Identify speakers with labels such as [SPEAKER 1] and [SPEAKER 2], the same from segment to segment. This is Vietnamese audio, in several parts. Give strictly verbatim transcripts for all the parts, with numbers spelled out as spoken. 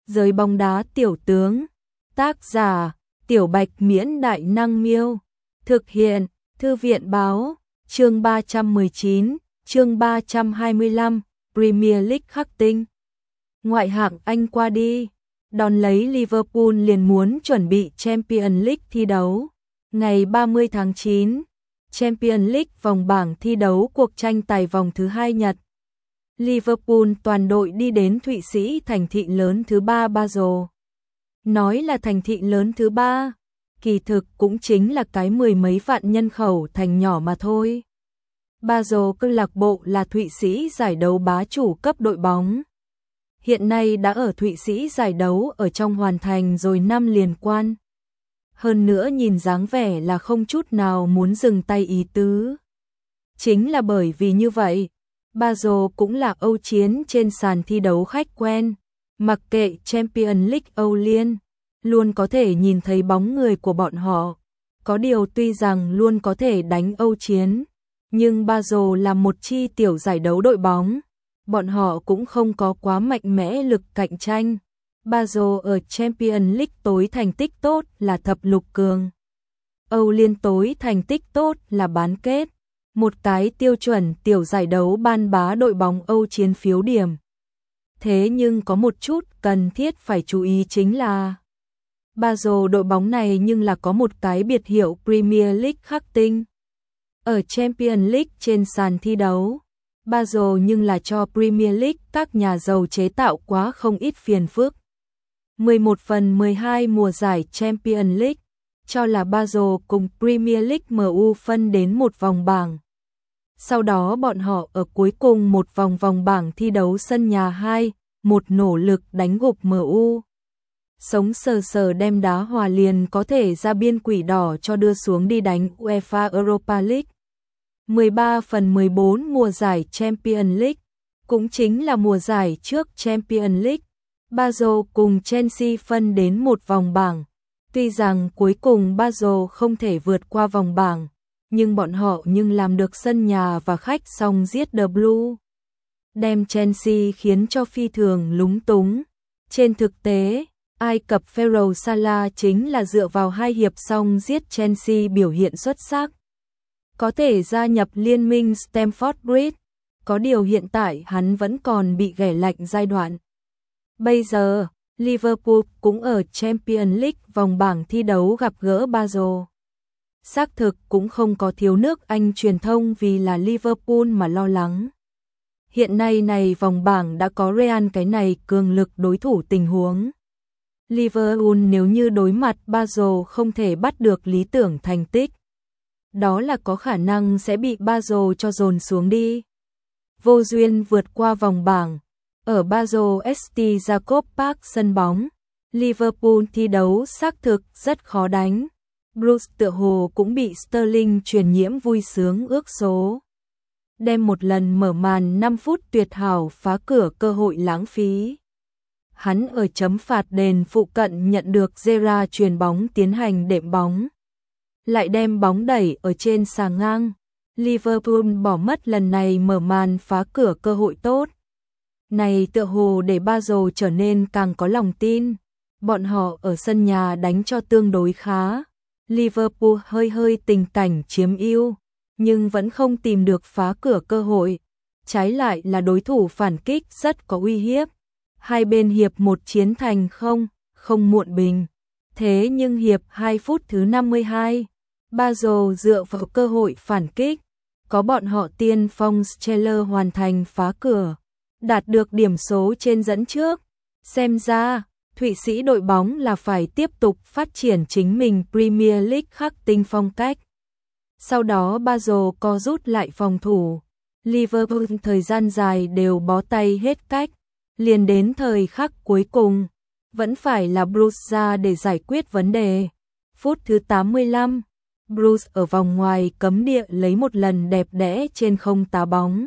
[SPEAKER 1] Giới bóng đá tiểu tướng. Tác giả: Tiểu Bạch Miễn Đại Năng Miêu. Thực hiện: Thư viện Báo. Chương ba trăm mười chín, chương ba trăm hai mươi lăm, Premier League khắc tinh. Ngoại hạng Anh qua đi, đón lấy Liverpool liền muốn chuẩn bị Champions League thi đấu. Ngày ba mươi tháng chín, Champions League vòng bảng thi đấu cuộc tranh tài vòng thứ hai Nhật. Liverpool toàn đội đi đến Thụy Sĩ, thành thị lớn thứ ba Basel. Nói là thành thị lớn thứ ba, kỳ thực cũng chính là cái mười mấy vạn nhân khẩu thành nhỏ mà thôi. Basel câu lạc bộ là Thụy Sĩ giải đấu bá chủ cấp đội bóng. Hiện nay đã ở Thụy Sĩ giải đấu ở trong hoàn thành rồi năm liên quan. Hơn nữa nhìn dáng vẻ là không chút nào muốn dừng tay ý tứ. Chính là bởi vì như vậy, Basel cũng là Âu chiến trên sàn thi đấu khách quen. Mặc kệ Champions League Âu Liên, luôn có thể nhìn thấy bóng người của bọn họ. Có điều tuy rằng luôn có thể đánh Âu chiến, nhưng Basel là một chi tiểu giải đấu đội bóng. Bọn họ cũng không có quá mạnh mẽ lực cạnh tranh. Basel ở Champions League tối thành tích tốt là thập lục cường. Âu Liên tối thành tích tốt là bán kết. Một cái tiêu chuẩn tiểu giải đấu ban bá đội bóng Âu chiến phiếu điểm. Thế nhưng có một chút cần thiết phải chú ý chính là Basel đội bóng này nhưng là có một cái biệt hiệu Premier League khắc tinh. Ở Champions League trên sàn thi đấu, Basel nhưng là cho Premier League các nhà giàu chế tạo quá không ít phiền phức. mười một phần mười hai mùa giải Champions League, cho là Basel cùng Premier League em u phân đến một vòng bảng. Sau đó bọn họ ở cuối cùng một vòng vòng bảng thi đấu sân nhà hai, một nỗ lực đánh gục em u. Sống sờ sờ đem đá hòa liền có thể ra biên quỷ đỏ cho đưa xuống đi đánh UEFA Europa League. mười ba phần mười bốn mùa giải Champions League, cũng chính là mùa giải trước Champions League, Basel cùng Chelsea phân đến một vòng bảng. Tuy rằng cuối cùng Basel không thể vượt qua vòng bảng, nhưng bọn họ nhưng làm được sân nhà và khách song giết The Blue. Đem Chelsea khiến cho phi thường lúng túng. Trên thực tế, Ai Cập Pharaoh Salah chính là dựa vào hai hiệp song giết Chelsea biểu hiện xuất sắc. Có thể gia nhập liên minh Stamford Bridge, có điều hiện tại hắn vẫn còn bị ghẻ lạnh giai đoạn. Bây giờ, Liverpool cũng ở Champions League vòng bảng thi đấu gặp gỡ Basel. Xác thực cũng không có thiếu nước Anh truyền thông vì là Liverpool mà lo lắng. Hiện nay này vòng bảng đã có Real cái này cường lực đối thủ tình huống. Liverpool nếu như đối mặt Basel không thể bắt được lý tưởng thành tích, đó là có khả năng sẽ bị Basel cho dồn xuống đi. Vô duyên vượt qua vòng bảng. Ở Basel ét tê Jacob Park sân bóng, Liverpool thi đấu xác thực rất khó đánh. Bruce tựa hồ cũng bị Sterling truyền nhiễm vui sướng ước số. Đem một lần mở màn năm phút tuyệt hảo phá cửa cơ hội lãng phí. Hắn ở chấm phạt đền phụ cận nhận được Gerrard truyền bóng tiến hành đệm bóng. Lại đem bóng đẩy ở trên xà ngang. Liverpool bỏ mất lần này mở màn phá cửa cơ hội tốt. Này tựa hồ để Basel trở nên càng có lòng tin. Bọn họ ở sân nhà đánh cho tương đối khá. Liverpool hơi hơi tình cảnh chiếm ưu, nhưng vẫn không tìm được phá cửa cơ hội. Trái lại là đối thủ phản kích rất có uy hiếp. Hai bên hiệp một chiến thành không, không muộn bình. Thế nhưng hiệp hai phút thứ năm mươi hai, Basel dựa vào cơ hội phản kích. Có bọn họ tiên phong Scheller hoàn thành phá cửa, đạt được điểm số trên dẫn trước. Xem ra, Thụy Sĩ đội bóng là phải tiếp tục phát triển chính mình Premier League khắc tinh phong cách. Sau đó Basel co rút lại phòng thủ. Liverpool thời gian dài đều bó tay hết cách. Liền đến thời khắc cuối cùng, vẫn phải là Bruce ra để giải quyết vấn đề. Phút thứ tám mươi lăm, Bruce ở vòng ngoài cấm địa lấy một lần đẹp đẽ trên không tá bóng.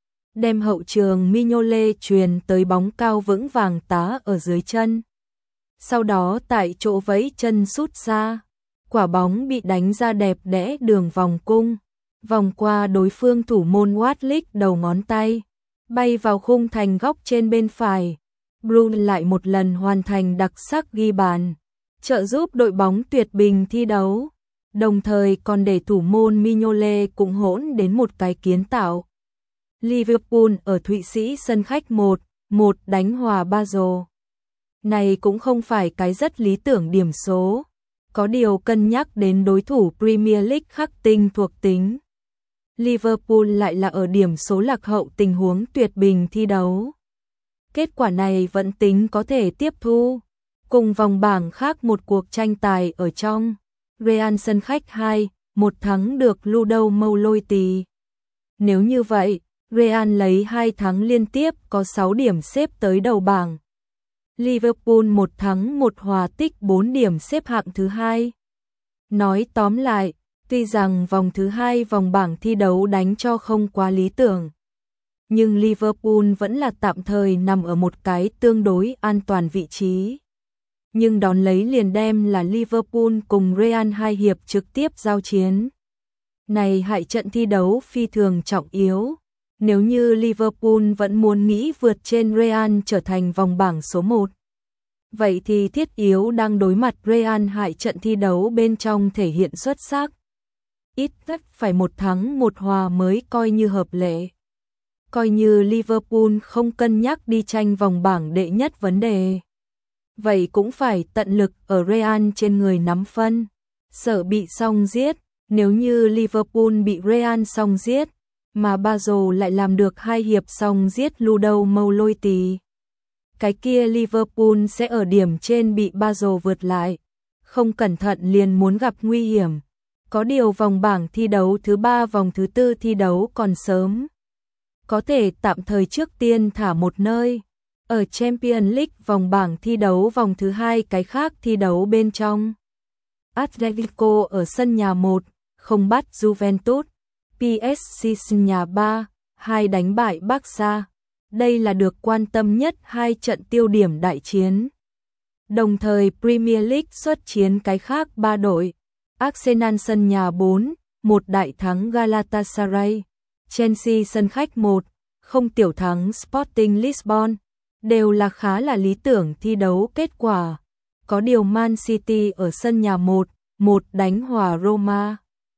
[SPEAKER 1] Đem hậu trường Mignolet truyền tới bóng cao vững vàng tá ở dưới chân. Sau đó tại chỗ vẫy chân sút xa, quả bóng bị đánh ra đẹp đẽ đường vòng cung, vòng qua đối phương thủ môn Watlick đầu ngón tay, bay vào khung thành góc trên bên phải. Bruno lại một lần hoàn thành đặc sắc ghi bàn, trợ giúp đội bóng tuyệt bình thi đấu, đồng thời còn để thủ môn Mignolet cũng hỗn đến một cái kiến tạo. Liverpool ở Thụy Sĩ sân khách một một đánh hòa Basel. Này cũng không phải cái rất lý tưởng điểm số, có điều cân nhắc đến đối thủ Premier League khắc tinh thuộc tính. Liverpool lại là ở điểm số lạc hậu tình huống tuyệt bình thi đấu. Kết quả này vẫn tính có thể tiếp thu. Cùng vòng bảng khác một cuộc tranh tài ở trong Real sân khách hai một thắng được Ludo Mouloty. Nếu như vậy, Real lấy hai thắng liên tiếp có sáu điểm xếp tới đầu bảng. Liverpool một thắng một hòa tích bốn điểm xếp hạng thứ hai. Nói tóm lại, tuy rằng vòng thứ hai vòng bảng thi đấu đánh cho không quá lý tưởng, nhưng Liverpool vẫn là tạm thời nằm ở một cái tương đối an toàn vị trí. Nhưng đón lấy liền đem là Liverpool cùng Real hai hiệp trực tiếp giao chiến. Này hại trận thi đấu phi thường trọng yếu. Nếu như Liverpool vẫn muốn nghĩ vượt trên Real trở thành vòng bảng số một, vậy thì thiết yếu đang đối mặt Real hại trận thi đấu bên trong thể hiện xuất sắc. Ít nhất phải một thắng một hòa mới coi như hợp lệ. Coi như Liverpool không cân nhắc đi tranh vòng bảng đệ nhất vấn đề, vậy cũng phải tận lực ở Real trên người nắm phân, sợ bị song giết. Nếu như Liverpool bị Real song giết, mà Basel lại làm được hai hiệp song giết Ludo Mouloty, cái kia Liverpool sẽ ở điểm trên bị Basel vượt lại, không cẩn thận liền muốn gặp nguy hiểm. Có điều vòng bảng thi đấu thứ ba vòng thứ tư thi đấu còn sớm, có thể tạm thời trước tiên thả một nơi. Ở Champions League vòng bảng thi đấu vòng thứ hai cái khác thi đấu bên trong, Atletico ở sân nhà một không bắt Juventus, pê ét giê sân nhà ba hai đánh bại Barca. Đây là được quan tâm nhất hai trận tiêu điểm đại chiến. Đồng thời Premier League xuất chiến cái khác ba đội. Arsenal sân nhà bốn một đại thắng Galatasaray, Chelsea sân khách một không tiểu thắng Sporting Lisbon, đều là khá là lý tưởng thi đấu kết quả. Có điều Man City ở sân nhà một một đánh hòa Roma,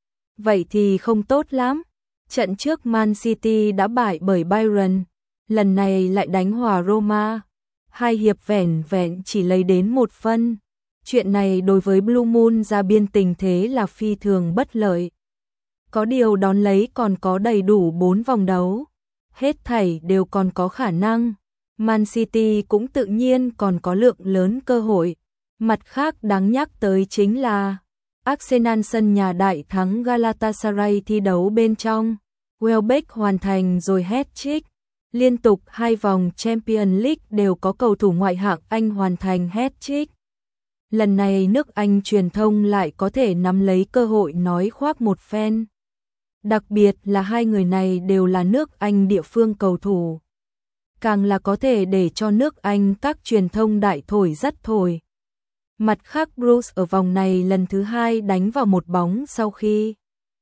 [SPEAKER 1] vậy thì không tốt lắm. Trận trước Man City đã bại bởi Bayern, lần này lại đánh hòa Roma, hai hiệp vẻn vẹn chỉ lấy đến một phân. Chuyện này đối với Blue Moon ra biên tình thế là phi thường bất lợi. Có điều đón lấy còn có đầy đủ bốn vòng đấu, hết thảy đều còn có khả năng. Man City cũng tự nhiên còn có lượng lớn cơ hội. Mặt khác đáng nhắc tới chính là Arsenal sân nhà đại thắng Galatasaray thi đấu bên trong. Welbeck hoàn thành rồi hat-trick. Liên tục hai vòng Champions League đều có cầu thủ ngoại hạng Anh hoàn thành hat-trick. Lần này nước Anh truyền thông lại có thể nắm lấy cơ hội nói khoác một phen. Đặc biệt là hai người này đều là nước Anh địa phương cầu thủ. Càng là có thể để cho nước Anh các truyền thông đại thổi rất thổi. Mặt khác Bruce ở vòng này lần thứ hai đánh vào một bóng sau khi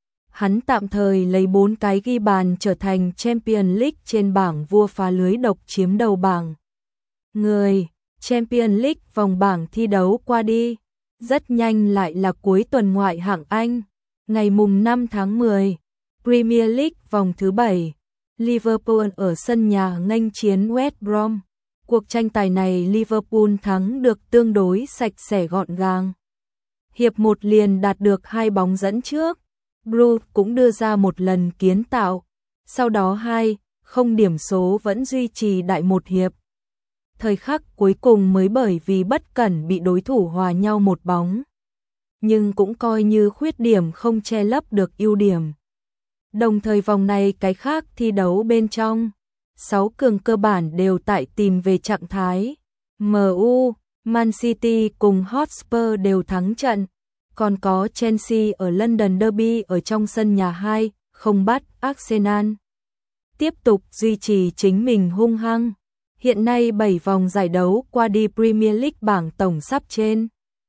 [SPEAKER 1] hắn tạm thời lấy bốn cái ghi bàn trở thành Champions League trên bảng vua phá lưới độc chiếm đầu bảng. Người Champions League vòng bảng thi đấu qua đi, rất nhanh lại là cuối tuần ngoại hạng Anh, ngày mùng năm tháng mười, Premier League vòng thứ bảy, Liverpool ở sân nhà nghênh chiến West Brom. Cuộc tranh tài này Liverpool thắng được tương đối sạch sẽ gọn gàng. Hiệp một liền đạt được hai bóng dẫn trước, Bruce cũng đưa ra một lần kiến tạo, sau đó hai không điểm số vẫn duy trì đại một hiệp. Thời khắc cuối cùng mới bởi vì bất cẩn bị đối thủ hòa nhau một bóng. Nhưng cũng coi như khuyết điểm không che lấp được ưu điểm. Đồng thời vòng này cái khác thi đấu bên trong, sáu cường cơ bản đều tại tìm về trạng thái. em u, Man City cùng Hotspur đều thắng trận. Còn có Chelsea ở London Derby ở trong sân nhà hai không bắt Arsenal. Tiếp tục duy trì chính mình hung hăng. Hiện nay bảy vòng giải đấu qua đi Premier League bảng tổng sắp trên.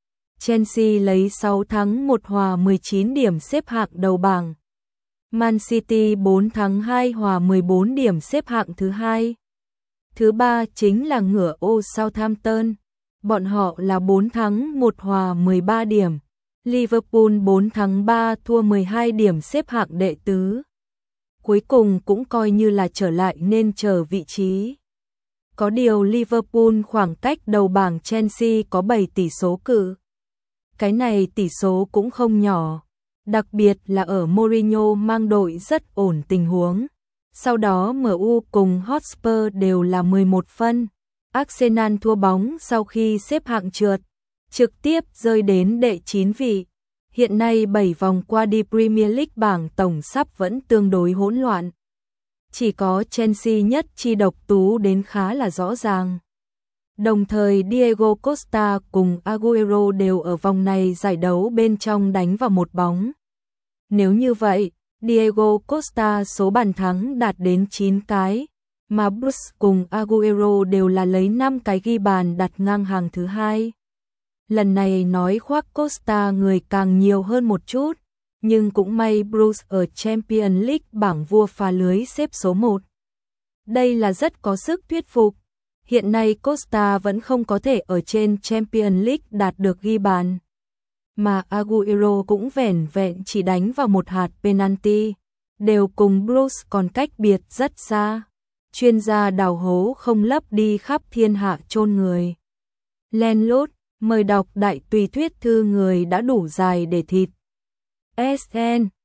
[SPEAKER 1] Chelsea lấy sáu thắng một hòa mười chín điểm xếp hạng đầu bảng. Man City bốn thắng hai hòa mười bốn điểm xếp hạng thứ hai. Thứ ba chính là ngựa ô Southampton. Bọn họ là bốn thắng một hòa mười ba điểm. Liverpool bốn thắng ba thua mười hai điểm xếp hạng đệ tứ. Cuối cùng cũng coi như là trở lại nên chờ vị trí. Có điều Liverpool khoảng cách đầu bảng Chelsea có bảy tỷ số cự. Cái này tỷ số cũng không nhỏ. Đặc biệt là ở Mourinho mang đội rất ổn tình huống. Sau đó em u cùng Hotspur đều là mười một phân. Arsenal thua bóng sau khi xếp hạng trượt, trực tiếp rơi đến đệ chín vị. Hiện nay bảy vòng qua đi Premier League bảng tổng sắp vẫn tương đối hỗn loạn. Chỉ có Chelsea nhất chi độc tú đến khá là rõ ràng. Đồng thời Diego Costa cùng Aguero đều ở vòng này giải đấu bên trong đánh vào một bóng. Nếu như vậy, Diego Costa số bàn thắng đạt đến chín cái, mà Bruce cùng Aguero đều là lấy năm cái ghi bàn đặt ngang hàng thứ hai. Lần này nói khoác Costa người càng nhiều hơn một chút, nhưng cũng may Bruce ở Champions League bảng vua phá lưới xếp số một. Đây là rất có sức thuyết phục. Hiện nay Costa vẫn không có thể ở trên Champions League đạt được ghi bàn. Mà Aguero cũng vẻn vẹn chỉ đánh vào một hạt penalty, đều cùng Bruce còn cách biệt rất xa. Chuyên gia đào hố không lấp đi khắp thiên hạ chôn người. Len lút, mời đọc đại tùy thuyết thư người đã đủ dài để thịt. ét en